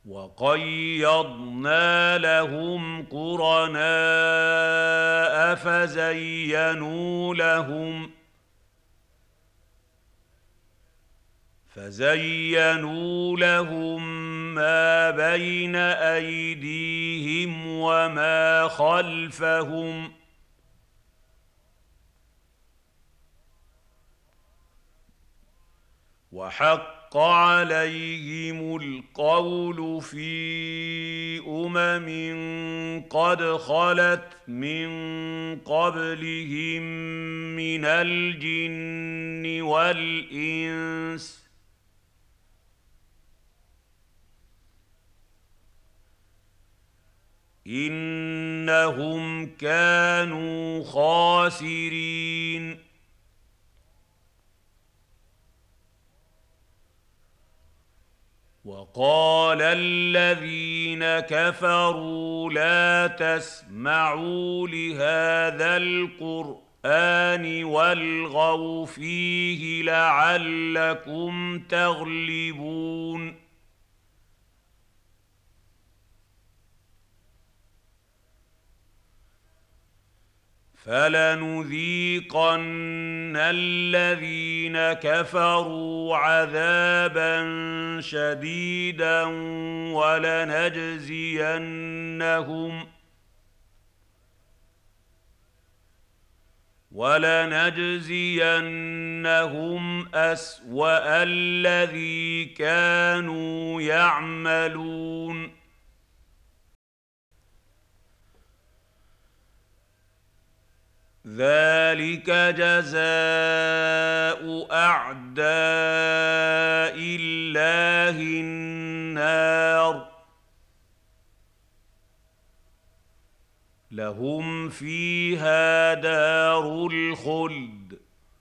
وَقَيَّضْنَا لَهُمْ قُرَنَاءَ فَزَيَّنُوا لَهُم مَّا بَيْنَ أَيْدِيهِمْ وَمَا خَلْفَهُمْ ۖ وَحَقَّ عَلَيْهِمُ الْقَوْلُ فِي قَدْ خَلَتْ مِن قَبْلِهِم مِّنَ الْجِنِّ وَالْإِنسِ ۖ إِنَّهُمْ كَانُوا خَاسِرِينَ وَقَالَ الَّذِينَ كَفَرُوا لَا تَسْمَعُوا لِهَٰذَا الْقُرْآنِ وَالْغَوْا فِيهِ لَعَلَّكُمْ تَغْلِبُونَ فَلَنُذِيقَنَّ الَّذِينَ كَفَرُوا عَذَابًا شَدِيدًا وَلَنَجْزِيَنَّهُمْ أَسْوَأَ الَّذِي كَانُوا يَعْمَلُونَ ذَلِكَ جَزَاءُ أَعْدَاءِ اللَّهِ النَّارُ لَهُمْ فِيهَا دَارُ الْخُلْدِ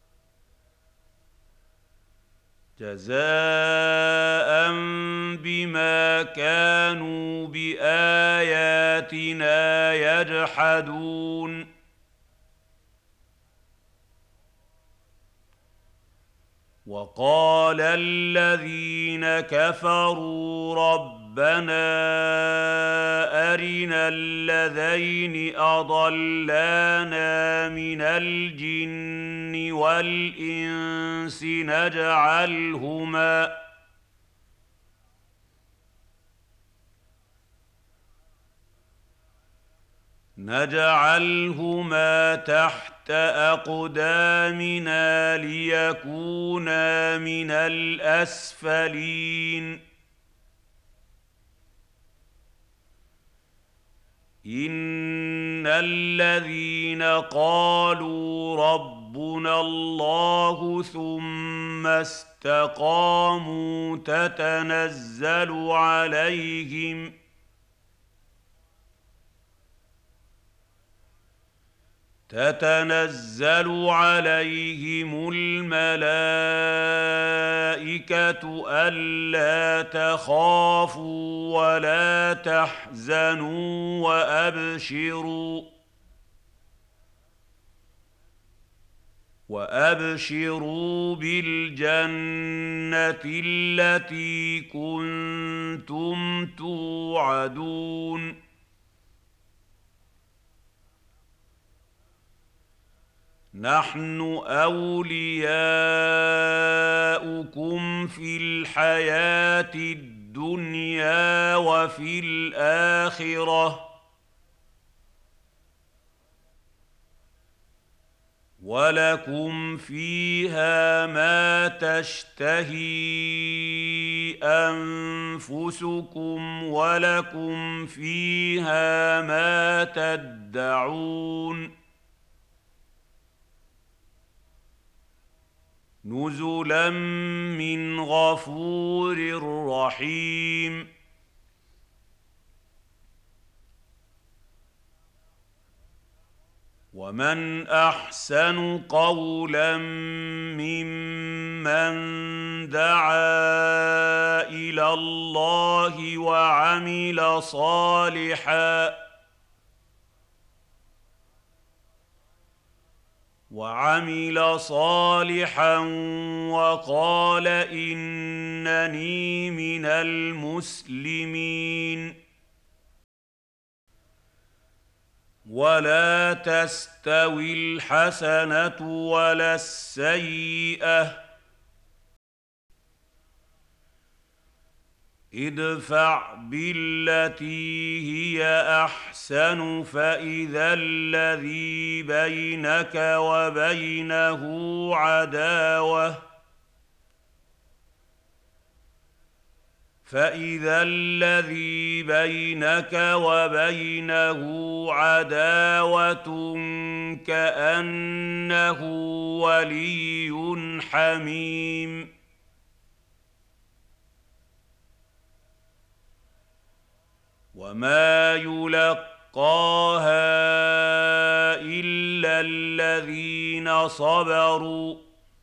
جَزَاءً بِمَا كَانُوا بِآيَاتِنَا يَجْحَدُونَ وَقَالَ الَّذِينَ كَفَرُوا رَبَّنَا أَرِنَا اللَّذَيْنِ أَضَلَّانَا مِنَ الْجِنِّ وَالْإِنسِ نَجْعَلْهُمَا تَحْتَ أَقْدَامِنَا لِيَكُونَا مِنَ الْأَسْفَلِينَ إِنَّ الَّذِينَ قَالُوا رَبُّنَا اللَّهُ ثُمَّ اسْتَقَامُوا تتنزل عليهم الملائكة ألا تخافوا ولا تحزنوا وأبشروا بالجنة التي كنتم توعدون نحن أولياؤكم في الحياة الدنيا وفي الآخرة ولكم فيها ما تشتهي أنفسكم ولكم فيها ما تدعون نزلا من غفور رحيم ومن أحسن قولا ممن دعا إلى الله وعمل صالحا وعمل صالحا وقال إنني من المسلمين. ولا تستوي الحسنة ولا السيئة، ادفع بالتي هي أحسن فإذا الذي بينك وبينه عداوة كأنه ولي حميم. وما يلقاها إلا الذين صبروا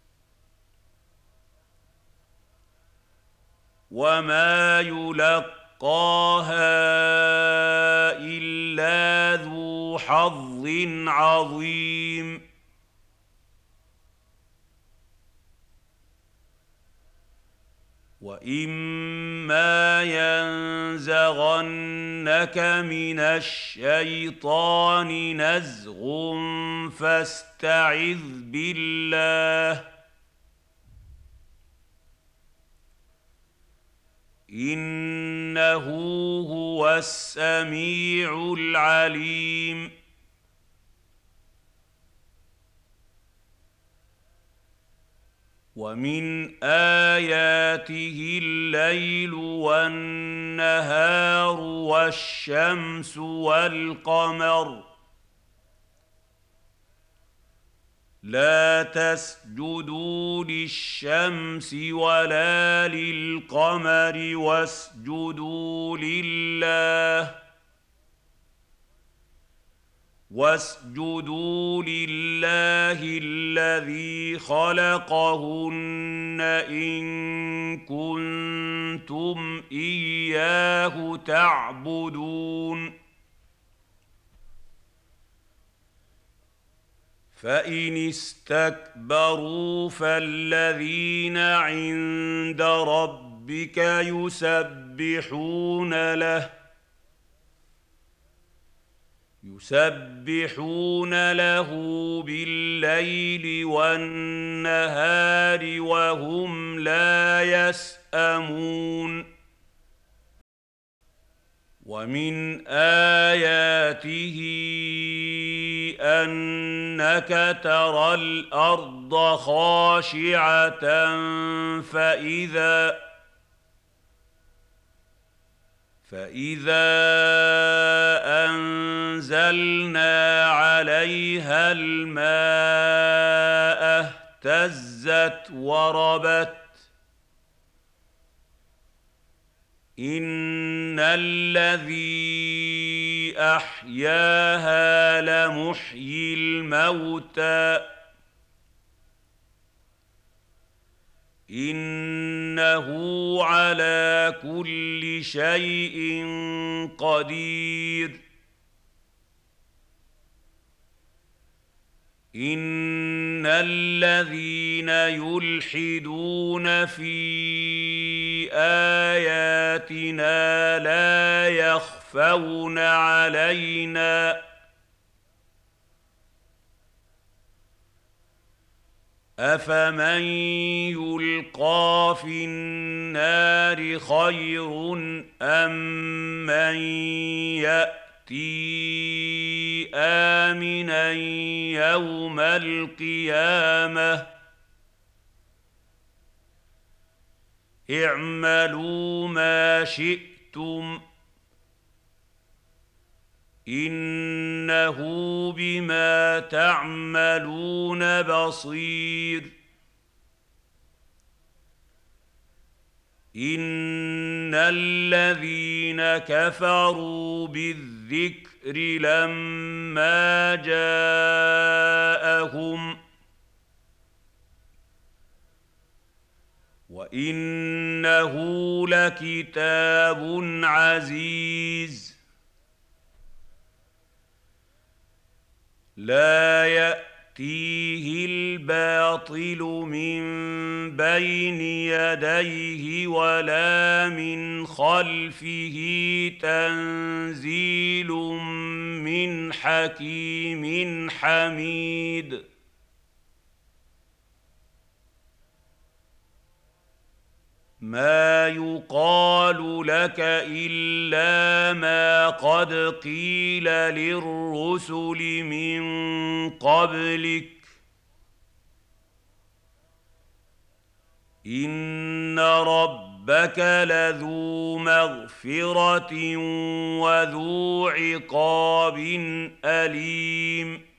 وما يلقاها إلا ذو حظ عظيم. وإما ينزغنك من الشيطان نزغ فاستعذ بالله إنه هو السميع العليم. ومن آياته الليل والنهار والشمس والقمر لا تسجدوا للشمس ولا للقمر واسجدوا لله الذي خلقهن إن كنتم إياه تعبدون. فإن استكبروا فالذين عند ربك يسبحون له بالليل والنهار وهم لا يسأمون. ومن آياته أنك ترى الأرض خاشعة فإذا أنزلنا عليها الماء اهتزت وربت إن الذي أحياها لمحيي الموتى إنه على كل شيء قدير. إن الذين يلحدون في آياتنا لا يخفون علينا أفمن يلقى في النار خير أم من يأتي آمنا يوم القيامة اعملوا ما شئتم إنه بما تعملون بصير. إن الذين كفروا بالذكر لما جاءهم وإنه لكتاب عزيز لا يأتيه ياتيه الباطل من بين يديه ولا من خلفه تنزيل من حكيم حميد ما يقال لك إلا ما قد قيل للرسل من قبلك إن ربك لذو مغفرة وذو عقاب أليم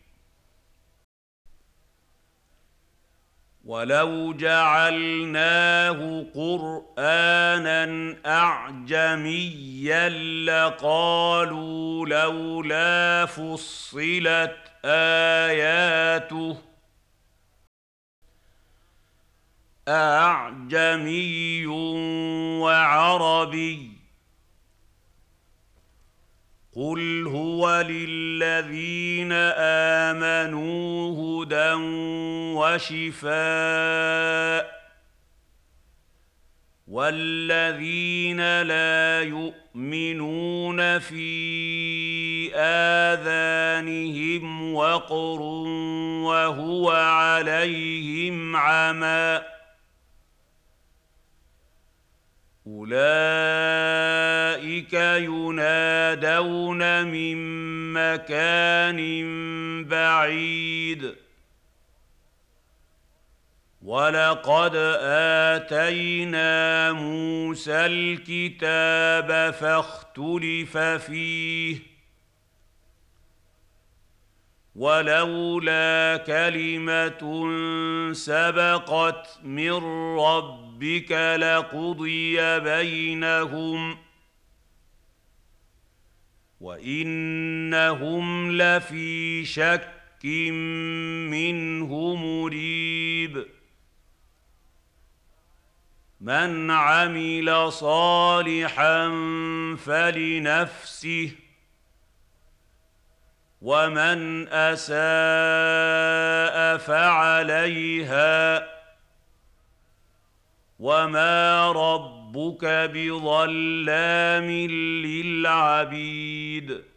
ولو جعلناه قرآنا أعجميا لقالوا لولا فصلت آياته أعجمي وعربي قل هو للذين آمنوا هدى وشفاء والذين لا يؤمنون في آذانهم وقر وهو عليهم عمى أولئك ينادون من مكان بعيد ولقد آتينا موسى الكتاب فاختلف فيه ولولا كلمة سبقت من ربك لقضي بينهم وإنهم لفي شك منه مريب من عمل صالحا فلنفسه ومن أساء فعليها وما ربك بظلام للعبيد